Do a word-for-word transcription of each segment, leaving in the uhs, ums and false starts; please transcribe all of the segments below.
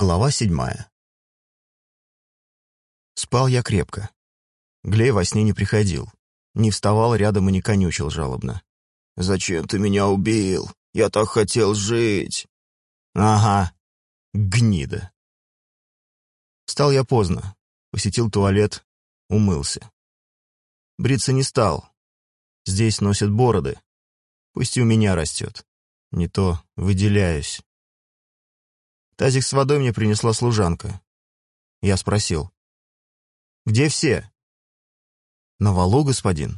Глава седьмая. Спал я крепко. Глей во сне не приходил. Не вставал рядом и не конючил жалобно. «Зачем ты меня убил? Я так хотел жить!» «Ага, гнида!» Встал я поздно, посетил туалет, умылся. Бриться не стал. Здесь носят бороды. Пусть и у меня растет. Не то выделяюсь. Тазик с водой мне принесла служанка. Я спросил: «Где все?» «На валу, господин».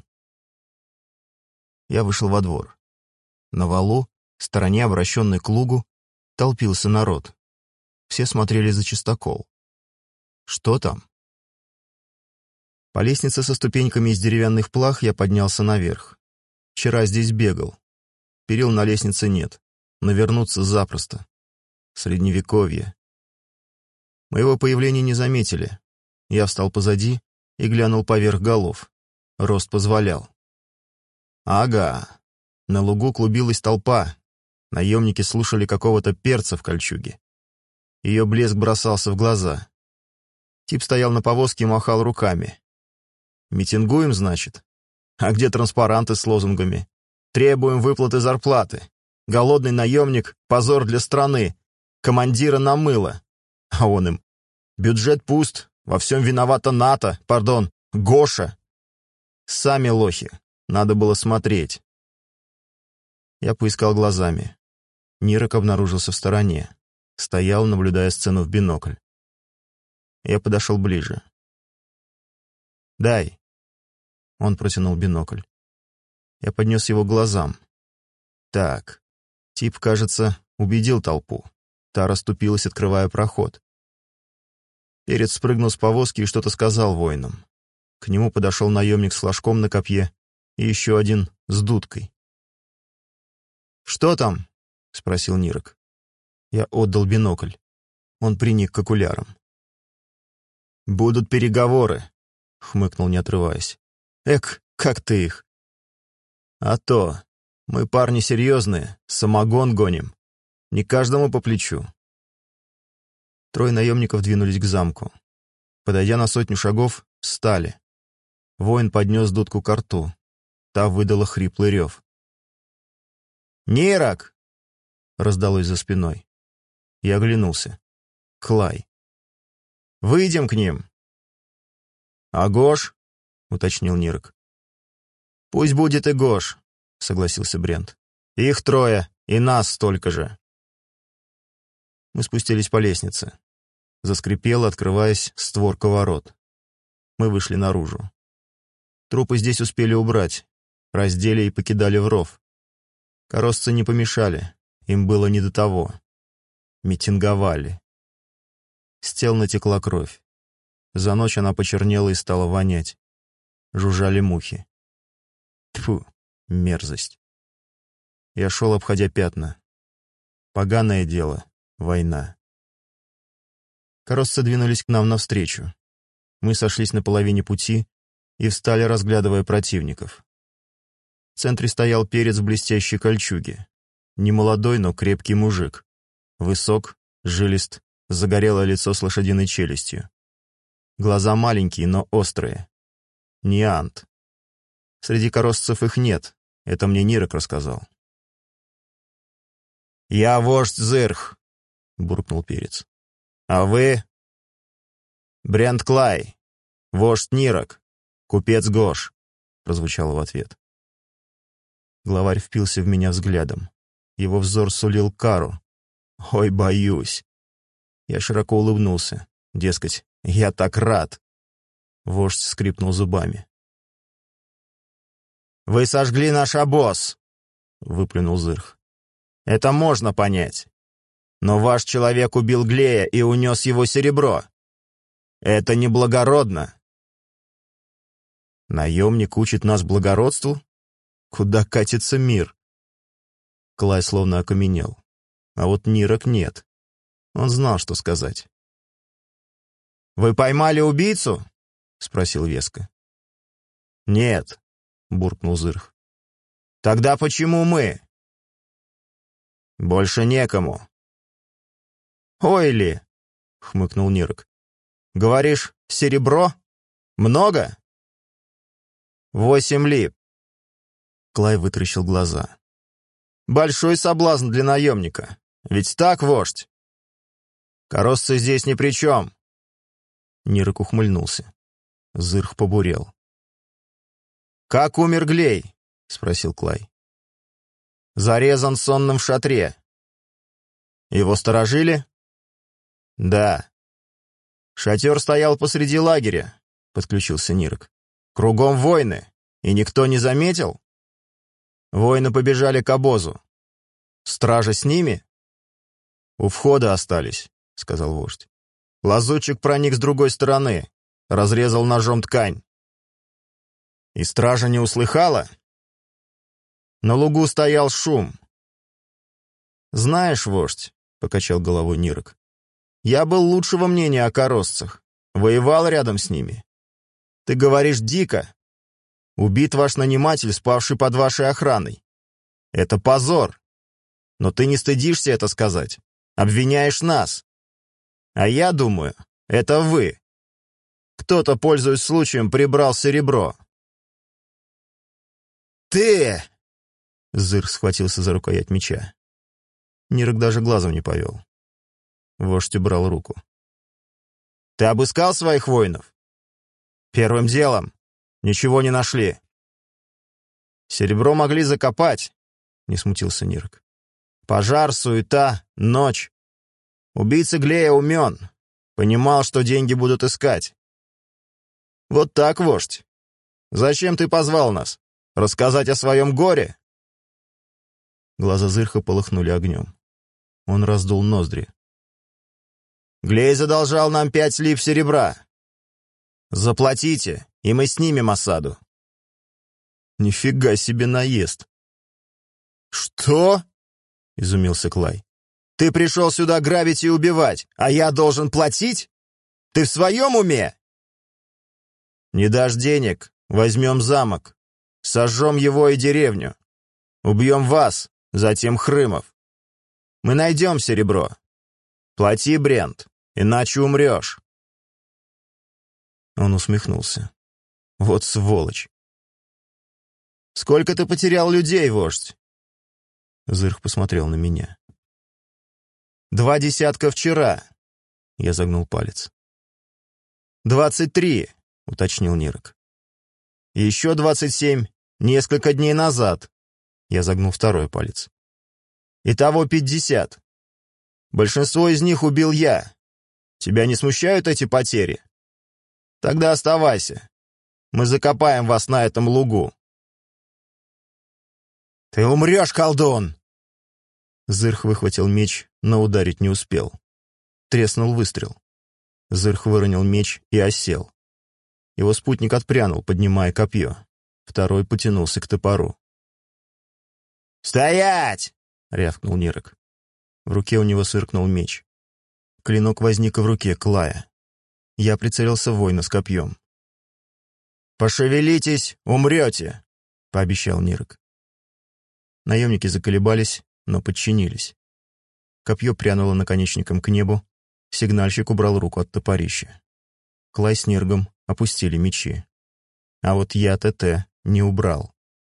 Я вышел во двор. На валу, в стороне, обращенной к лугу, толпился народ. Все смотрели за чистокол. Что там? По лестнице со ступеньками из деревянных плах я поднялся наверх. Вчера здесь бегал. Перил на лестнице нет, но вернуться запросто. Средневековье. Моего появления не заметили. Я встал позади и глянул поверх голов. Рост позволял. Ага, на лугу клубилась толпа. Наемники слушали какого-то перца в кольчуге. Ее блеск бросался в глаза. Тип стоял на повозке и махал руками. «Митингуем, значит? А где транспаранты с лозунгами? Требуем выплаты зарплаты. Голодный наемник — позор для страны. Командира намыло». А он им: «Бюджет пуст, во всем виновата НАТО, пардон, Гоша». Сами лохи, надо было смотреть. Я поискал глазами. Нирок обнаружился в стороне. Стоял, наблюдая сцену в бинокль. Я подошел ближе. «Дай». Он протянул бинокль. Я поднес его к глазам. Так, тип, кажется, убедил толпу. Та расступилась, открывая проход. Перец спрыгнул с повозки и что-то сказал воинам. К нему подошел наемник с флажком на копье и еще один с дудкой. «Что там?» — спросил Нирок. Я отдал бинокль. Он приник к окулярам. «Будут переговоры», — хмыкнул, не отрываясь. «Эк, как ты их?» «А то, мы парни серьезные, самогон гоним. Не каждому по плечу». Трое наемников двинулись к замку. Подойдя на сотню шагов, встали. Воин поднес дудку ко рту. Та выдала хриплый рев. «Нирок!» — раздалось за спиной. Я оглянулся. Клай. «Выйдем к ним!» «А Гош?» — уточнил Нирок. «Пусть будет и Гош», — согласился Брент. «Их трое, и нас столько же». Мы спустились по лестнице. Заскрипела, открываясь, створка ворот. Мы вышли наружу. Трупы здесь успели убрать, раздели и покидали в ров. Коросцы не помешали, им было не до того. Митинговали. С тел натекла кровь. За ночь она почернела и стала вонять. Жужжали мухи. Тьфу, мерзость. Я шел, обходя пятна. Поганое дело, война. Коросцы двинулись к нам навстречу. Мы сошлись на половине пути и встали, разглядывая противников. В центре стоял перец в блестящей кольчуге. Немолодой, но крепкий мужик. Высок, жилист, загорелое лицо с лошадиной челюстью. Глаза маленькие, но острые. Неант. Среди коросцев их нет, это мне Нирок рассказал. «Я вождь Зырх», — буркнул перец. «А вы?» «Брент Клай, вождь Нирок, купец Гош», — прозвучало в ответ. Главарь впился в меня взглядом. Его взор сулил кару. «Ой, боюсь». Я широко улыбнулся. Дескать, я так рад. Вождь скрипнул зубами. «Вы сожгли наш обоз», — выплюнул Зырх. «Это можно понять. Но ваш человек убил Глея и унес его серебро. Это неблагородно». «Наемник учит нас благородству? Куда катится мир?» Клай словно окаменел. А вот Нирок нет. Он знал, что сказать. «Вы поймали убийцу?» — спросил веско. «Нет», — буркнул Зырх. «Тогда почему мы?» «Больше некому». «Ой ли!» — хмыкнул Нирок. «Говоришь, серебро? Много?» «Восемь лип». Клай вытаращил глаза. «Большой соблазн для наемника. Ведь так, вождь?» «Коросцы здесь ни при чем». Нирок ухмыльнулся. Зырх побурел. «Как умер Глей?» — спросил Клай. «Зарезан сонным в шатре». «Его сторожили?» «Да». «Шатер стоял посреди лагеря», — подключился Нирок. «Кругом войны, и никто не заметил?» «Воины побежали к обозу. Стража с ними?» «У входа остались», — сказал вождь. «Лазутчик проник с другой стороны, разрезал ножом ткань». «И стража не услыхала?» На лугу стоял шум. «Знаешь, вождь», — покачал головой Нирок, «я был лучшего мнения о коросцах, воевал рядом с ними. Ты говоришь дико. Убит ваш наниматель, спавший под вашей охраной. Это позор. Но ты не стыдишься это сказать. Обвиняешь нас. А я думаю, это вы. Кто-то, пользуясь случаем, прибрал серебро». «Ты!» Зырх схватился за рукоять меча. Нирок даже глазом не повел. Вождь убрал руку. «Ты обыскал своих воинов?» «Первым делом. Ничего не нашли». «Серебро могли закопать», — не смутился Нирок. «Пожар, суета, ночь. Убийца Глея умен. Понимал, что деньги будут искать. Вот так, вождь. Зачем ты позвал нас? Рассказать о своем горе?» Глаза Зырха полыхнули огнем. Он раздул ноздри. «Глей задолжал нам пять лип серебра. Заплатите, и мы снимем осаду». «Нифига себе наезд!» «Что?» — изумился Клай. «Ты пришел сюда грабить и убивать, а я должен платить? Ты в своем уме?» «Не дашь денег, возьмем замок, сожжем его и деревню, убьем вас, затем Хрымов. Мы найдем серебро. Плати, Брент, иначе умрешь». Он усмехнулся. «Вот сволочь!» «Сколько ты потерял людей, вождь?» Зырх посмотрел на меня. «Два десятка вчера», — я загнул палец. «Двадцать три», — уточнил Нирок. «Еще двадцать семь несколько дней назад», — я загнул второй палец. «Итого пятьдесят. Большинство из них убил я. Тебя не смущают эти потери? Тогда оставайся. Мы закопаем вас на этом лугу». «Ты умрешь, колдун!» Зырх выхватил меч, но ударить не успел. Треснул выстрел. Зырх выронил меч и осел. Его спутник отпрянул, поднимая копье. Второй потянулся к топору. «Стоять!» — рявкнул Нирок. В руке у него сверкнул меч. Клинок возник в руке Клая. Я прицелился в воина с копьем. «Пошевелитесь, умрете!» — пообещал Нирок. Наемники заколебались, но подчинились. Копье прянуло наконечником к небу, сигнальщик убрал руку от топорища. Клай с Ниргом опустили мечи. А вот я ТТ не убрал.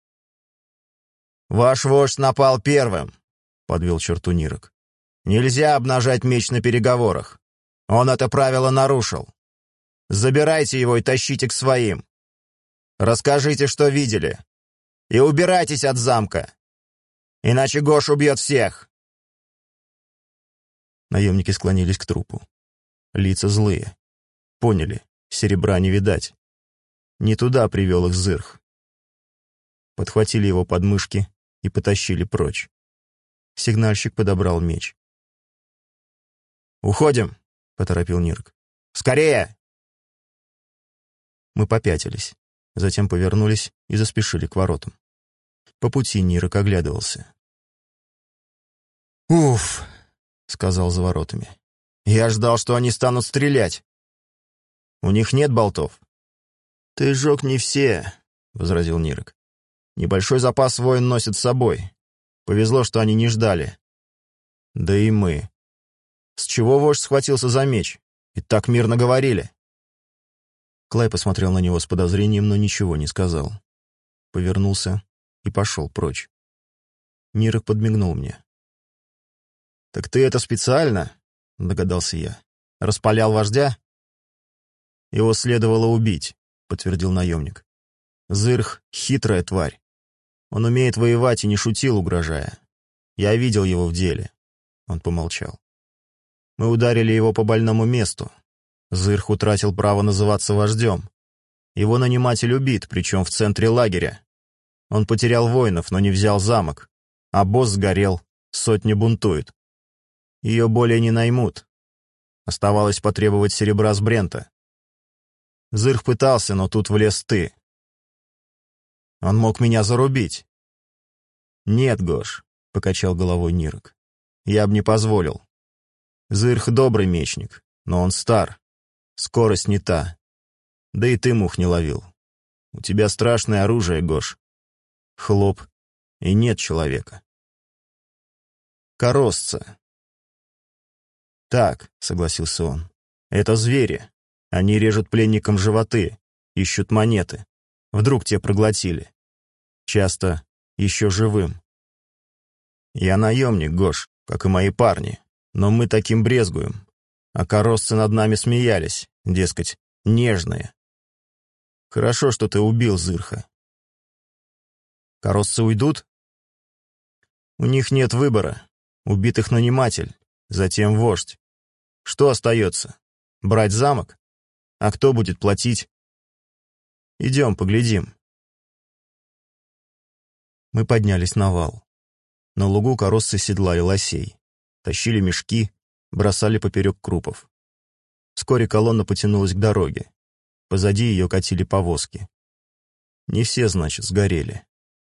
«Ваш вождь напал первым», — подвел черту Нирок. «Нельзя обнажать меч на переговорах. Он это правило нарушил. Забирайте его и тащите к своим. Расскажите, что видели. И убирайтесь от замка. Иначе Гош убьет всех». Наемники склонились к трупу. Лица злые. Поняли, серебра не видать. Не туда привел их Зырх. Подхватили его подмышки и потащили прочь. Сигнальщик подобрал меч. «Уходим», — поторопил Нирк. «Скорее!» Мы попятились, затем повернулись и заспешили к воротам. По пути Нирок оглядывался. «Уф!» — сказал за воротами. «Я ждал, что они станут стрелять. У них нет болтов». «Ты сжег не все», — возразил Нирок. «Небольшой запас воин носит с собой. Повезло, что они не ждали. Да и мы». С чего вождь схватился за меч? И так мирно говорили». Клай посмотрел на него с подозрением, но ничего не сказал. Повернулся и пошел прочь. Нирок подмигнул мне. «Так ты это специально?» — догадался я. «Распалял вождя?» «Его следовало убить», — подтвердил наемник. «Зырх — хитрая тварь. Он умеет воевать и не шутил, угрожая. Я видел его в деле». Он помолчал. «Мы ударили его по больному месту. Зырх утратил право называться вождем. Его наниматель убит, причем в центре лагеря. Он потерял воинов, но не взял замок. А босс сгорел, сотни бунтуют. Ее более не наймут. Оставалось потребовать серебра с Брента. Зырх пытался, но тут влез ты. Он мог меня зарубить». «Нет, Гош», — покачал головой Нирок. «Я б не позволил. Зырх добрый мечник, но он стар. Скорость не та. Да и ты мух не ловил. У тебя страшное оружие, Гош. Хлоп, и нет человека». «Коросца». «Так», — согласился он, — «это звери. Они режут пленникам животы, ищут монеты. Вдруг те проглотили. Часто еще живым. Я наемник, Гош, как и мои парни, но мы таким брезгуем. А коросцы над нами смеялись, дескать, нежные. Хорошо, что ты убил Зырха». «Коросцы уйдут?» «У них нет выбора. Убитых наниматель, затем вождь. Что остается? Брать замок? А кто будет платить? Идем, поглядим». Мы поднялись на вал. На лугу коросцы седлали лосей, тащили мешки, бросали поперек крупов. Вскоре колонна потянулась к дороге. Позади ее катили повозки. Не все, значит, сгорели.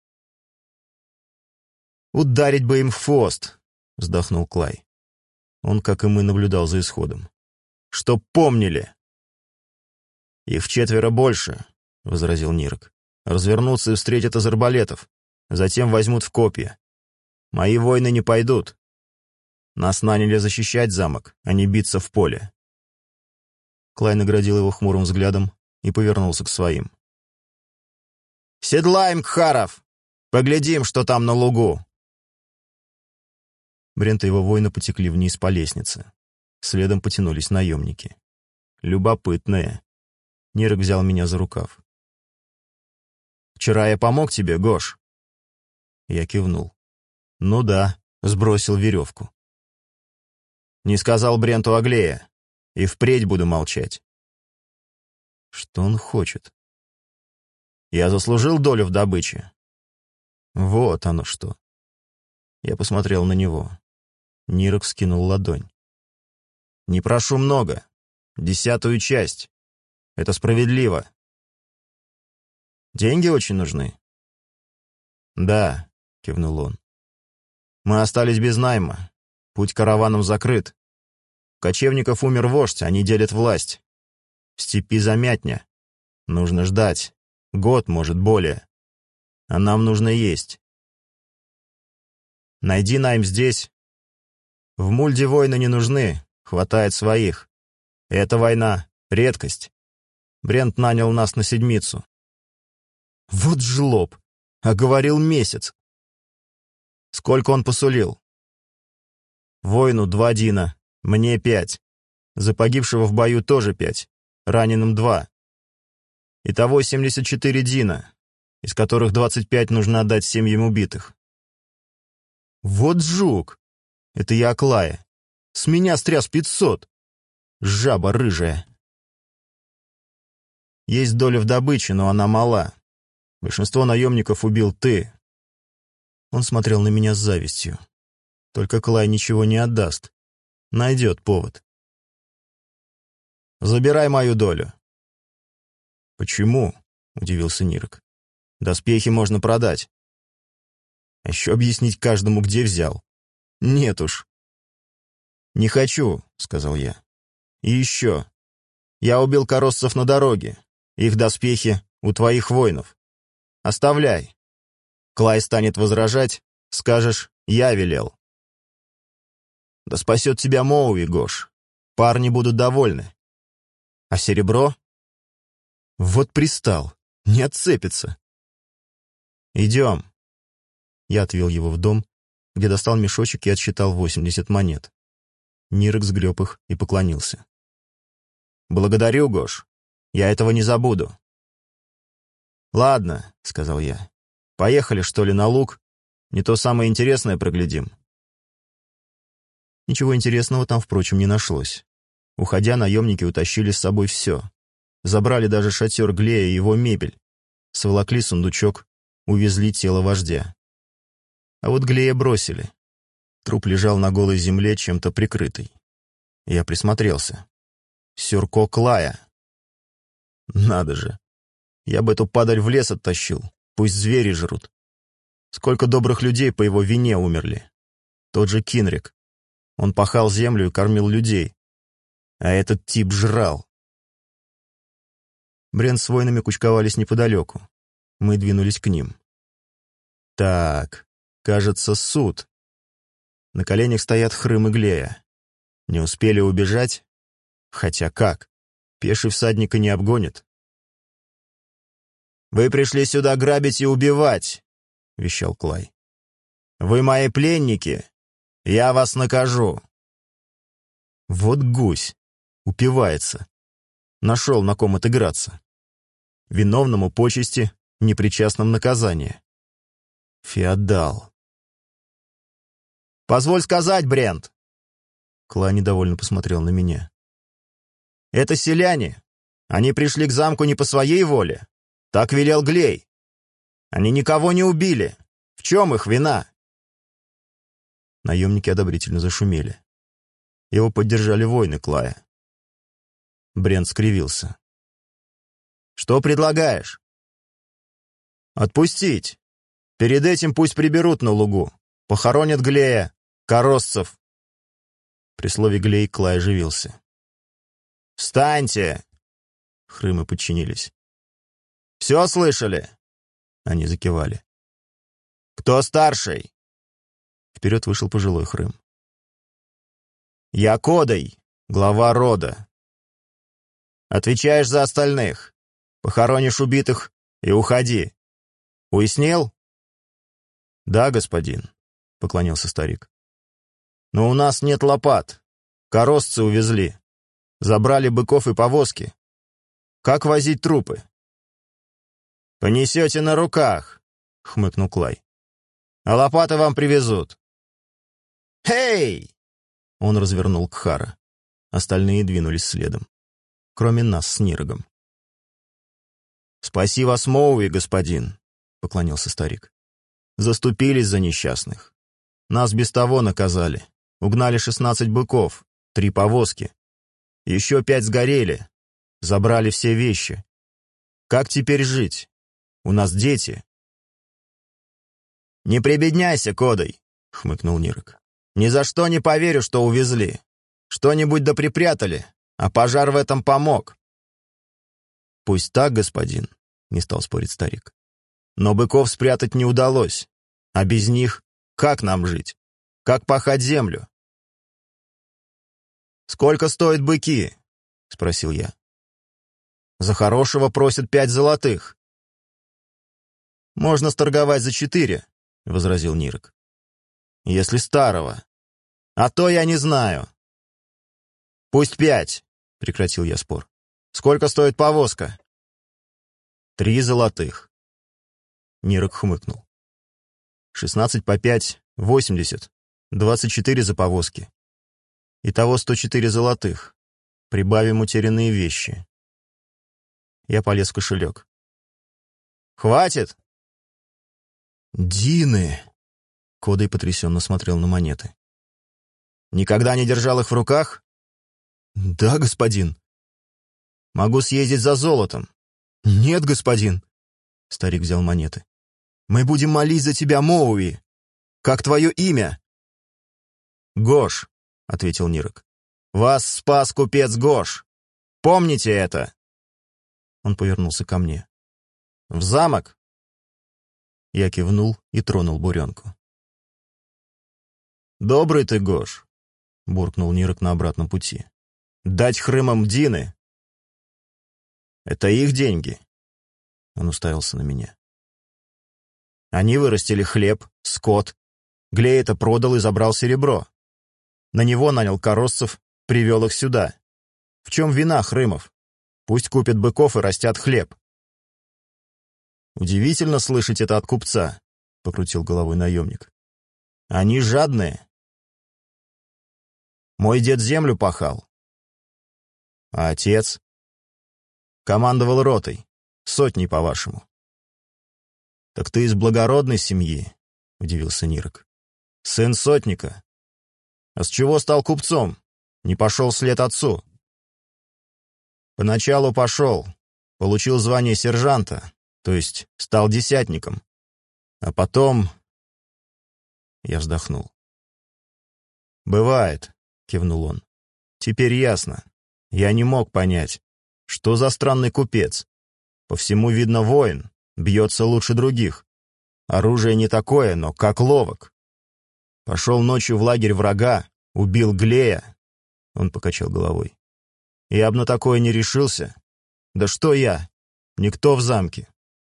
«Ударить бы им в хвост!» — вздохнул Клай. Он, как и мы, наблюдал за исходом. «Чтоб помнили!» «Их вчетверо больше», — возразил Нирок. «Развернутся и встретят из арбалетов, затем возьмут в копья. Мои воины не пойдут. Нас наняли защищать замок, а не биться в поле». Клай наградил его хмурым взглядом и повернулся к своим. «Седлаем, Кхаров! Поглядим, что там на лугу!» Брент и его воины потекли вниз по лестнице. Следом потянулись наемники. Любопытные. Нирок взял меня за рукав. «Вчера я помог тебе, Гош?» Я кивнул. «Ну да», сбросил веревку. «Не сказал Бренту Аглея, и впредь буду молчать». Что он хочет? Я заслужил долю в добыче. Вот оно что. Я посмотрел на него. Нирок скинул ладонь. «Не прошу много. Десятую часть. Это справедливо». «Деньги очень нужны?» «Да», — кивнул он. «Мы остались без найма. Путь караваном закрыт. У кочевников умер вождь, они делят власть. В степи замятня. Нужно ждать. Год, может, более. А нам нужно есть. Найди найм здесь. В Мульде войны не нужны, хватает своих. Эта война — редкость. Брент нанял нас на седмицу». «Вот жлоб! А говорил месяц!» «Сколько он посулил?» «Воину два дина, мне пять. За погибшего в бою тоже пять, раненым два. Итого семьдесят четыре дина, из которых двадцать пять нужно отдать семьям убитых». «Вот жук! Это я Аклая. С меня стряс пятьсот. Жаба рыжая». «Есть доля в добыче, но она мала. Большинство наемников убил ты». Он смотрел на меня с завистью. Только Клай ничего не отдаст. Найдет повод. «Забирай мою долю». «Почему?» — удивился Нирок. «Доспехи можно продать». «А еще объяснить каждому, где взял. Нет уж». «Не хочу», — сказал я. «И еще. Я убил короссов на дороге. Их доспехи у твоих воинов. Оставляй. Клай станет возражать, скажешь, я велел». Да спасет тебя Моуи, Гош. Парни будут довольны. А серебро? Вот пристал, не отцепится. Идем. Я отвел его в дом, где достал мешочек и отсчитал восемьдесят монет. Нирок сгреб их и поклонился. «Благодарю, Гош. Я этого не забуду». «Ладно», — сказал я. «Поехали, что ли, на луг? Не то самое интересное проглядим». Ничего интересного там, впрочем, не нашлось. Уходя, наемники утащили с собой все. Забрали даже шатер Глея и его мебель. Сволокли сундучок, увезли тело вождя. А вот Глея бросили. Труп лежал на голой земле, чем-то прикрытый. Я присмотрелся. Сюрко Клая. Надо же. Я бы эту падаль в лес оттащил. Пусть звери жрут. Сколько добрых людей по его вине умерли. Тот же Кинрик. Он пахал землю и кормил людей. А этот тип жрал. Брент с воинами кучковались неподалеку. Мы двинулись к ним. Так, кажется, суд. На коленях стоят Хрым и Глея. Не успели убежать? Хотя как? Пеший всадника не обгонит. «Вы пришли сюда грабить и убивать», — вещал Клай. «Вы мои пленники. Я вас накажу». Вот гусь. Упивается. Нашел, на ком отыграться. Виновному почести, непричастным наказание. Феодал. «Позволь сказать, Брент!» Клай недовольно посмотрел на меня. «Это селяне. Они пришли к замку не по своей воле. Так велел Глей. Они никого не убили. В чем их вина?» Наемники одобрительно зашумели. Его поддержали воины Клая. Брент скривился. «Что предлагаешь?» «Отпустить. Перед этим пусть приберут на лугу. Похоронят Глея, коросцев». При слове Глей Клай оживился. «Встаньте!» Хрымы подчинились. «Все слышали?» Они закивали. «Кто старший?» Вперед вышел пожилой Хрым. «Я Кодой, глава рода. Отвечаешь за остальных. Похоронишь убитых и уходи. Уяснил?» «Да, господин», — поклонился старик. «Но у нас нет лопат. Коросцы увезли. Забрали быков и повозки. Как возить трупы?» «Понесете на руках», — хмыкнул Клай. «А лопаты вам привезут». «Эй!» — он развернул Кхара. Остальные двинулись следом. Кроме нас с Нирогом. «Спаси вас, Моуи, господин», — поклонился старик. «Заступились за несчастных. Нас без того наказали. Угнали шестнадцать быков, три повозки. Еще пять сгорели. Забрали все вещи. Как теперь жить? У нас дети». «Не прибедняйся, Кодой», — хмыкнул Нирог. «Ни за что не поверю, что увезли. Что-нибудь да припрятали, а пожар в этом помог». «Пусть так, господин», — не стал спорить старик. «Но быков спрятать не удалось. А без них как нам жить? Как пахать землю?» «Сколько стоят быки?» — спросил я. «За хорошего просят пять золотых». «Можно сторговать за четыре», — возразил Нирог. «Если старого. А то я не знаю». «Пусть пять», — прекратил я спор. «Сколько стоит повозка?» «Три золотых». Нирог хмыкнул. «Шестнадцать по пять — восемьдесят. Двадцать четыре за повозки. Итого сто четыре золотых. Прибавим утерянные вещи». Я полез в кошелек. «Хватит?» «Дины!» — Кодой потрясенно смотрел на монеты. «Никогда не держал их в руках?» «Да, господин». «Могу съездить за золотом». «Нет, господин». Старик взял монеты. «Мы будем молить за тебя, Моуи. Как твое имя?» «Гош», — ответил Нирог. «Вас спас купец Гош. Помните это?» Он повернулся ко мне. «В замок?» Я кивнул и тронул буренку. «Добрый ты, Гош. буркнул Нирок на обратном пути. «Дать Хрымам Дины? Это их деньги». Он уставился на меня. Они вырастили хлеб, скот. Глей это продал и забрал серебро. На него нанял коросцев, привел их сюда. В чем вина Хрымов? Пусть купят быков и растят хлеб. «Удивительно слышать это от купца», — покрутил головой наемник. «Они жадные. Мой дед землю пахал. А отец? Командовал ротой, сотней, по-вашему». «Так ты из благородной семьи», — удивился Нирок. «Сын сотника. А с чего стал купцом? Не пошел вслед отцу?» «Поначалу пошел, получил звание сержанта, то есть стал десятником. А потом...» Я вздохнул. «Бывает», — кивнул он. «Теперь ясно. Я не мог понять, что за странный купец. По всему видно воин, бьется лучше других. Оружие не такое, но как ловок. Пошел ночью в лагерь врага, убил Глея». Он покачал головой. «Я б на такое не решился. Да что я? Никто в замке.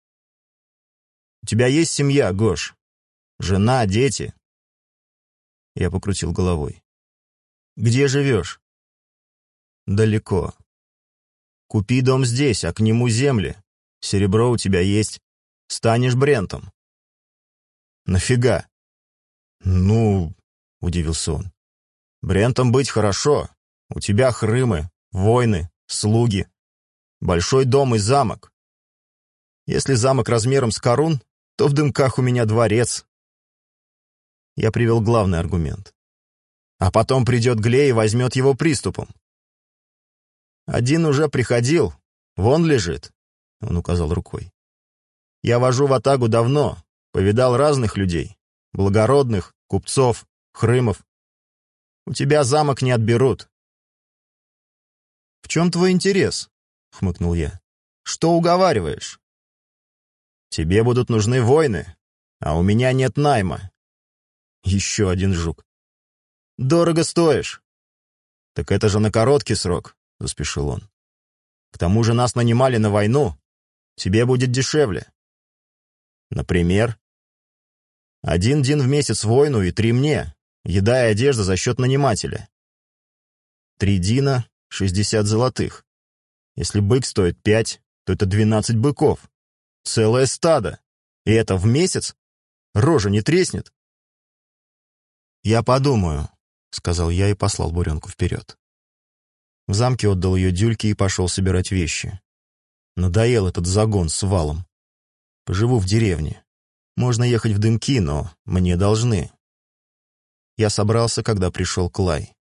У тебя есть семья, Гош? Жена, дети?» Я покрутил головой. «Где живешь?» «Далеко. Купи дом здесь, а к нему земли. Серебро у тебя есть. Станешь Брентом». «Нафига?» «Ну...» — удивился он. «Брентом быть хорошо. У тебя Хрымы, войны, слуги. Большой дом и замок. Если замок размером с Карун, то в Дымках у меня дворец». Я привел главный аргумент. «А потом придет Глей и возьмет его приступом». «Один уже приходил, вон лежит», — он указал рукой. «Я вожу ватагу давно, повидал разных людей, благородных, купцов, Хрымов. У тебя замок не отберут». «В чем твой интерес?» — хмыкнул я. «Что уговариваешь?» «Тебе будут нужны воины, а у меня нет найма». Еще один жук. «Дорого стоишь». «Так это же на короткий срок», — заспешил он. «К тому же нас нанимали на войну. Тебе будет дешевле». «Например?» «Один дин в месяц воину и три мне. Еда и одежда за счет нанимателя. Три дина — шестьдесят золотых. Если бык стоит пять, то это двенадцать быков. Целое стадо. И это в месяц? Рожа не треснет?» «Я подумаю», — сказал я и послал буренку вперед. В замке отдал ее Дюльке и пошел собирать вещи. Надоел этот загон с валом. Поживу в деревне. Можно ехать в Дымки, но мне должны. Я собрался, когда пришел Клай.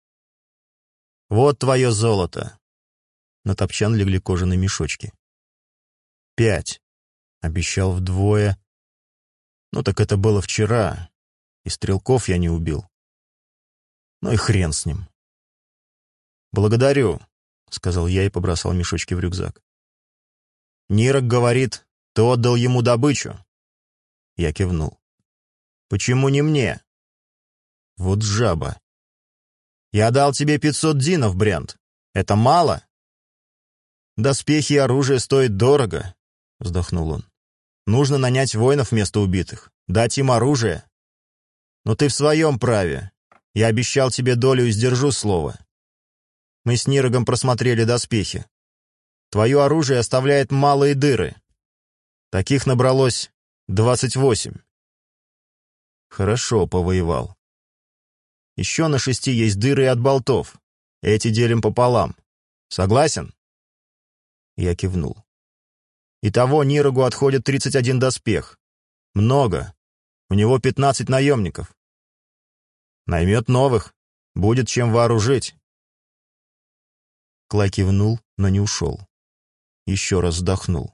«Вот твое золото». На топчан легли кожаные мешочки. «Пять». Обещал вдвое. Ну так это было вчера. И стрелков я не убил. Ну и хрен с ним. «Благодарю», — сказал я и побросал мешочки в рюкзак. «Нирок говорит, ты отдал ему добычу». Я кивнул. «Почему не мне?» «Вот жаба. Я дал тебе пятьсот динов, Брент. Это мало?» «Доспехи и оружие стоят дорого», — вздохнул он. «Нужно нанять воинов вместо убитых, дать им оружие. Но ты в своем праве. Я обещал тебе долю и сдержу слово. Мы с Нирогом просмотрели доспехи. Твое оружие оставляет малые дыры. Таких набралось двадцать восемь. Хорошо повоевал. Еще на шести есть дыры от болтов. Эти делим пополам. Согласен?» Я кивнул. Итого Нирогу отходит тридцать один доспех. Много. У него пятнадцать наемников. Наймет новых. Будет чем вооружить. Клай кивнул, но не ушел. Еще раз вздохнул.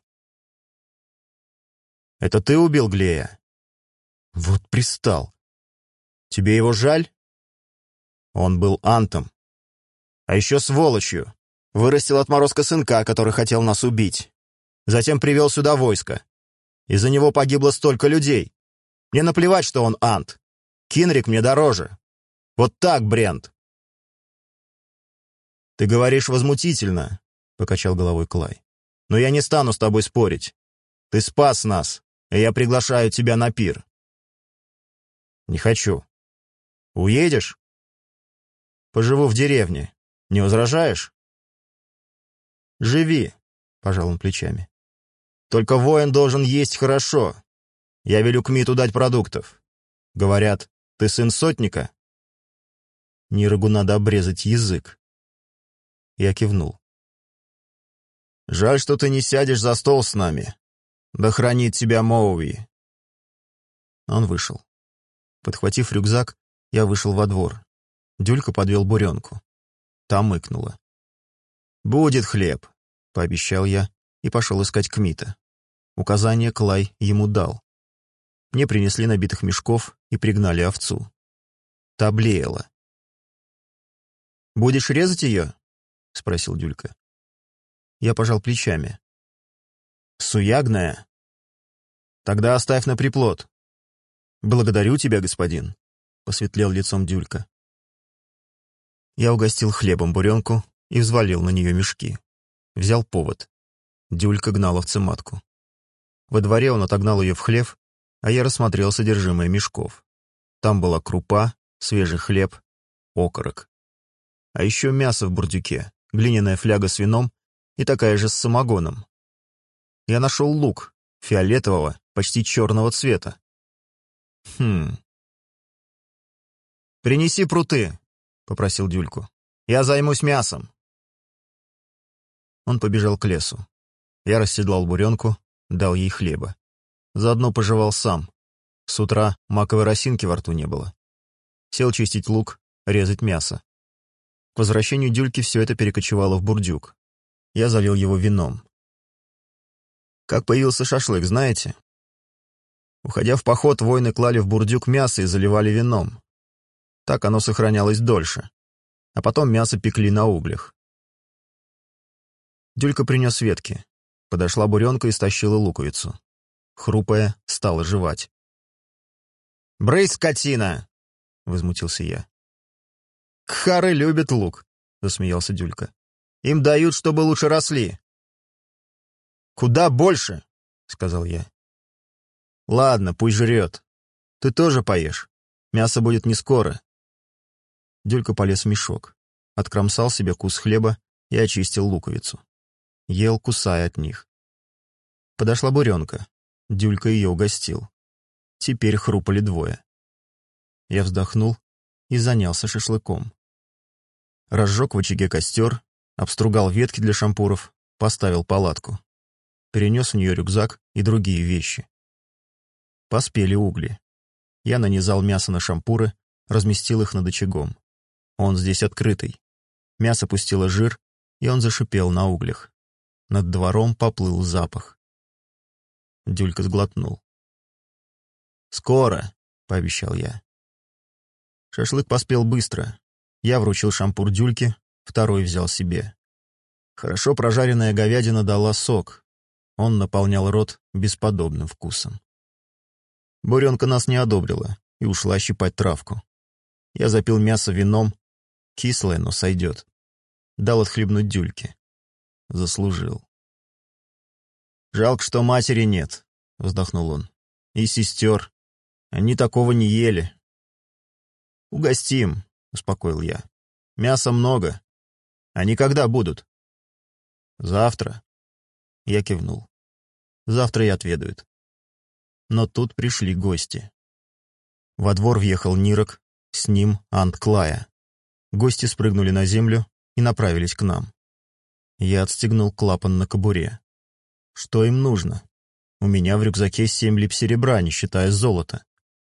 «Это ты убил Глея?» «Вот пристал. Тебе его жаль?» «Он был антом. А еще сволочью. Вырастил отморозка сынка, который хотел нас убить. Затем привел сюда войско. Из-за него погибло столько людей. Мне наплевать, что он ант. Кинрик мне дороже. Вот так, Брент». «Ты говоришь возмутительно», — покачал головой Клай. «Но я не стану с тобой спорить. Ты спас нас, и я приглашаю тебя на пир». «Не хочу». «Уедешь?» «Поживу в деревне. Не возражаешь?» «Живи», — пожал он плечами. «Только воин должен есть хорошо. Я велю Кмиту дать продуктов. Говорят, ты сын сотника?» Нирогу надо обрезать язык. Я кивнул. «Жаль, что ты не сядешь за стол с нами. Да хранит тебя Моуи». Он вышел. Подхватив рюкзак, я вышел во двор. Дюлька подвел буренку. Та мыкнула. «Будет хлеб», — пообещал я и пошел искать Кмита. Указание Клай ему дал. Мне принесли набитых мешков и пригнали овцу. Та блеяла. «Будешь резать ее?» — спросил Дюлька. Я пожал плечами. «Суягная? Тогда оставь на приплод». «Благодарю тебя, господин», — посветлел лицом Дюлька. Я угостил хлебом буренку и взвалил на нее мешки. Взял повод. Дюлька гнал овцематку. Во дворе он отогнал ее в хлев, а я рассмотрел содержимое мешков. Там была крупа, свежий хлеб, окорок. А еще мясо в бурдюке, глиняная фляга с вином и такая же с самогоном. Я нашел лук, фиолетового, почти черного цвета. Хм. «Принеси пруты», — попросил Дюльку. «Я займусь мясом». Он побежал к лесу. Я расседлал буренку, дал ей хлеба. Заодно пожевал сам. С утра маковой росинки во рту не было. Сел чистить лук, резать мясо. К возвращению Дюльки все это перекочевало в бурдюк. Я залил его вином. Как появился шашлык, знаете? Уходя в поход, воины клали в бурдюк мясо и заливали вином. Так оно сохранялось дольше. А потом мясо пекли на углях. Дюлька принес ветки. Подошла буренка и стащила луковицу. Хрупая, стала жевать. «Брысь, скотина!» — возмутился я. «Кхары любят лук», — засмеялся Дюлька. «Им дают, чтобы лучше росли». «Куда больше?» — сказал я. «Ладно, пусть жрет. Ты тоже поешь. Мясо будет не скоро». Дюлька полез в мешок, откромсал себе кус хлеба и очистил луковицу. Ел, кусая от них. Подошла буренка. Дюлька ее угостил. Теперь хрупали двое. Я вздохнул и занялся шашлыком. Разжег в очаге костер, обстругал ветки для шампуров, поставил палатку. Перенес в нее рюкзак и другие вещи. Поспели угли. Я нанизал мясо на шампуры, разместил их над очагом. Он здесь открытый. Мясо пустило жир, и он зашипел на углях. Над двором поплыл запах. Дюлька сглотнул. «Скоро», — пообещал я. Шашлык поспел быстро. Я вручил шампур Дюльке, второй взял себе. Хорошо прожаренная говядина дала сок. Он наполнял рот бесподобным вкусом. Буренка нас не одобрила и ушла щипать травку. Я запил мясо вином. Кислое, но сойдет. Дал отхлебнуть Дюльке. Заслужил. «Жалко, что матери нет», — вздохнул он. «И сестер. Они такого не ели». «Угостим», — успокоил я. «Мяса много. Они когда будут?» «Завтра». Я кивнул. «Завтра и отведают». Но тут пришли гости. Во двор въехал Нирок, с ним Ант Клая. Гости спрыгнули на землю и направились к нам. Я отстегнул клапан на кобуре. Что им нужно? У меня в рюкзаке семь лип серебра, не считая золота.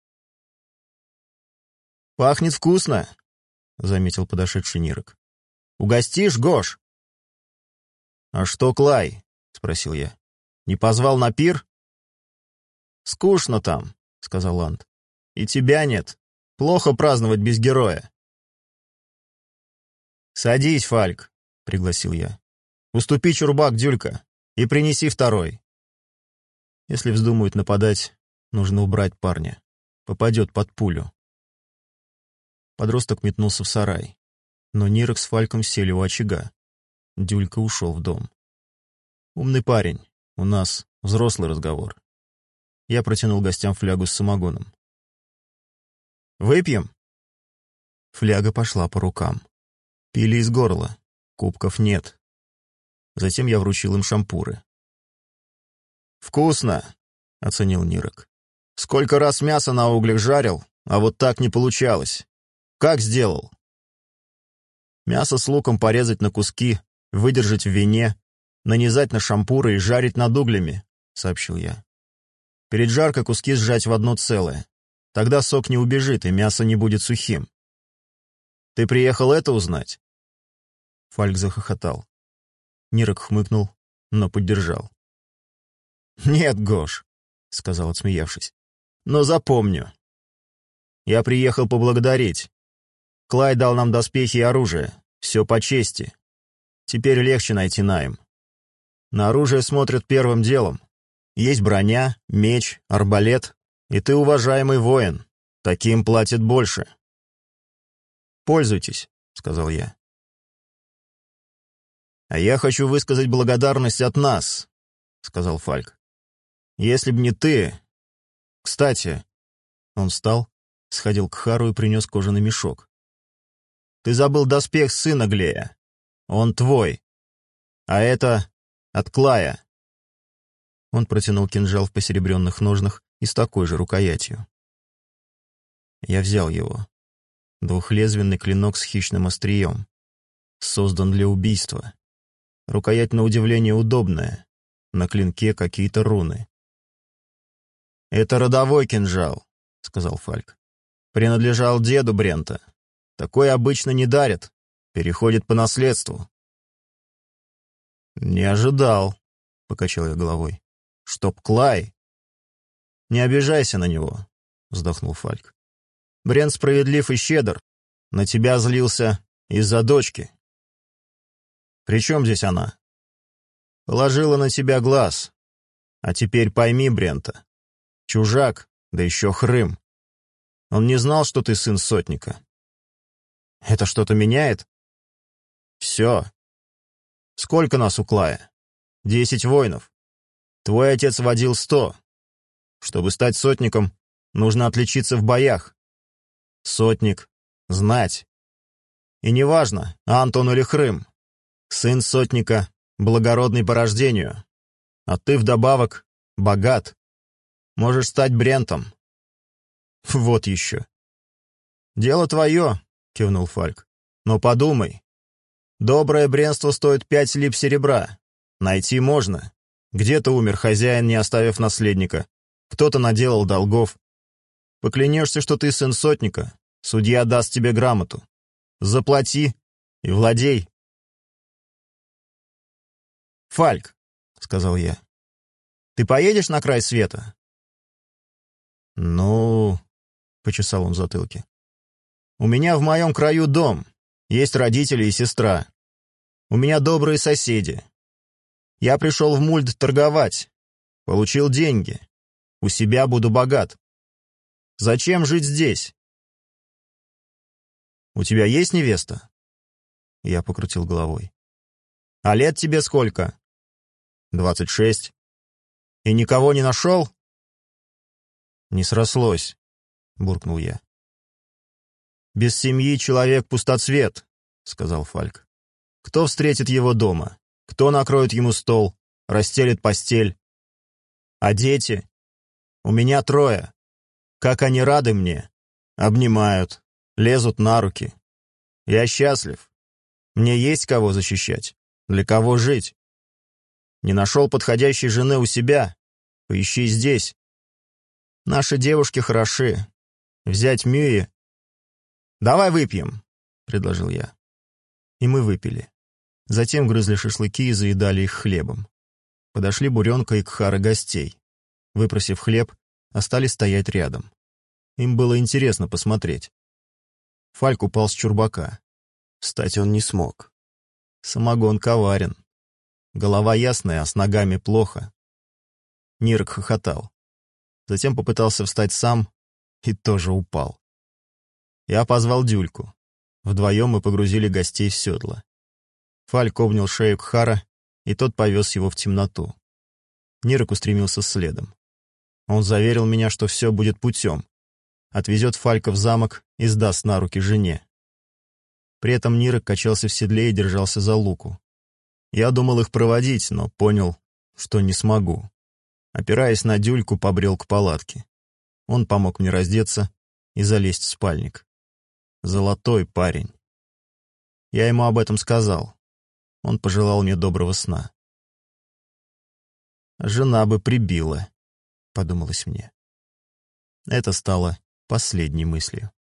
«Пахнет вкусно», — заметил подошедший Нирок. «Угостишь, Гош?» «А что, Клай?» — спросил я. «Не позвал на пир?» «Скучно там», — сказал Ант. «И тебя нет. Плохо праздновать без героя». «Садись, Фальк», — пригласил я. «Уступи чурбак, Дюлька, и принеси второй. Если вздумают нападать, нужно убрать парня. Попадет под пулю». Подросток метнулся в сарай. но Нирок с Фальком сели у очага. Дюлька ушел в дом. «Умный парень. У нас взрослый разговор». Я протянул гостям флягу с самогоном. «Выпьем?» Фляга пошла по рукам. Пили из горла. Кубков нет. Затем я вручил им шампуры. «Вкусно!» — оценил Нирок. «Сколько раз мясо на углях жарил, а вот так не получалось. Как сделал?» «Мясо с луком порезать на куски, выдержать в вине, нанизать на шампуры и жарить над углями», — сообщил я. «Перед жаркой куски сжать в одно целое. Тогда сок не убежит, и мясо не будет сухим. Ты приехал это узнать?» Фальк захохотал. Нирок хмыкнул, но поддержал. «Нет, Гош», — сказал, отсмеявшись, — «но запомню. Я приехал поблагодарить. Клай дал нам доспехи и оружие. Все по чести. Теперь легче найти найм. На оружие смотрят первым делом. Есть броня, меч, арбалет, и ты уважаемый воин. Таким платят больше». «Пользуйтесь», — сказал я. «А я хочу высказать благодарность от нас», — сказал Фальк. «Если б не ты... Кстати...» Он встал, сходил к Хару и принес кожаный мешок. «Ты забыл доспех сына Глея. Он твой. А это от Клая». Он протянул кинжал в посеребренных ножнах и с такой же рукоятью. Я взял его. Двухлезвенный клинок с хищным острием. Создан для убийства. Рукоять, на удивление, удобная. На клинке какие-то руны. «Это родовой кинжал», — сказал Фальк. «Принадлежал деду Брента. Такой обычно не дарят. Переходит по наследству». «Не ожидал», — покачал я головой. «Чтоб Клай...» «Не обижайся на него», — вздохнул Фальк. «Брент справедлив и щедр. На тебя злился из-за дочки». «При чем здесь она?» «Положила на тебя глаз. А теперь пойми Брента. Чужак, да еще хрым. Он не знал, что ты сын сотника». «Это что-то меняет?» «Все. Сколько нас у Клая? Десять воинов. Твой отец водил сто. Чтобы стать сотником, нужно отличиться в боях. Сотник — знать. И неважно, Антон или Хрым. Сын сотника — благородный по рождению. А ты вдобавок богат. Можешь стать Брентом». «Вот еще». «Дело твое», — кивнул Фальк. «Но подумай. Доброе бренство стоит пять лип серебра. Найти можно. Где-то умер хозяин, не оставив наследника. Кто-то наделал долгов. Поклянешься, что ты сын сотника, судья даст тебе грамоту. Заплати и владей». «Фальк», — сказал я, — «ты поедешь на край света?» «Ну...» — почесал он в затылке. «У меня в моем краю дом, есть родители и сестра. У меня добрые соседи. Я пришел в Мульд торговать, получил деньги. У себя буду богат. Зачем жить здесь?» «У тебя есть невеста?» Я покрутил головой. «А лет тебе сколько?» «Двадцать шесть. И никого не нашел?» «Не срослось», — буркнул я. «Без семьи человек пустоцвет», — сказал Фальк. «Кто встретит его дома? Кто накроет ему стол, расстелит постель? А дети? У меня трое. Как они рады мне. Обнимают, лезут на руки. Я счастлив. Мне есть кого защищать, для кого жить. Не нашел подходящей жены у себя? Поищи здесь. Наши девушки хороши. Взять Мюи. «Давай выпьем», — предложил я. И мы выпили. Затем грызли шашлыки и заедали их хлебом. Подошли Буренка и Кхара гостей. Выпросив хлеб, остались стоять рядом. Им было интересно посмотреть. Фальк упал с чурбака. Встать он не смог. Самогон коварен. Голова ясная, а с ногами плохо. Нирок хохотал. Затем попытался встать сам и тоже упал. Я позвал Дюльку. Вдвоем мы погрузили гостей в седло. Фальк обнял шею Кхара, и тот повез его в темноту. Нирок устремился следом. Он заверил меня, что все будет путем. Отвезет Фалька в замок и сдаст на руки жене. При этом Нирок качался в седле и держался за луку. Я думал их проводить, но понял, что не смогу. Опираясь на дюльку, побрел к палатке. Он помог мне раздеться и залезть в спальник. Золотой парень. Я ему об этом сказал. Он пожелал мне доброго сна. «Жена бы прибила», — подумалось мне. Это стало последней мыслью.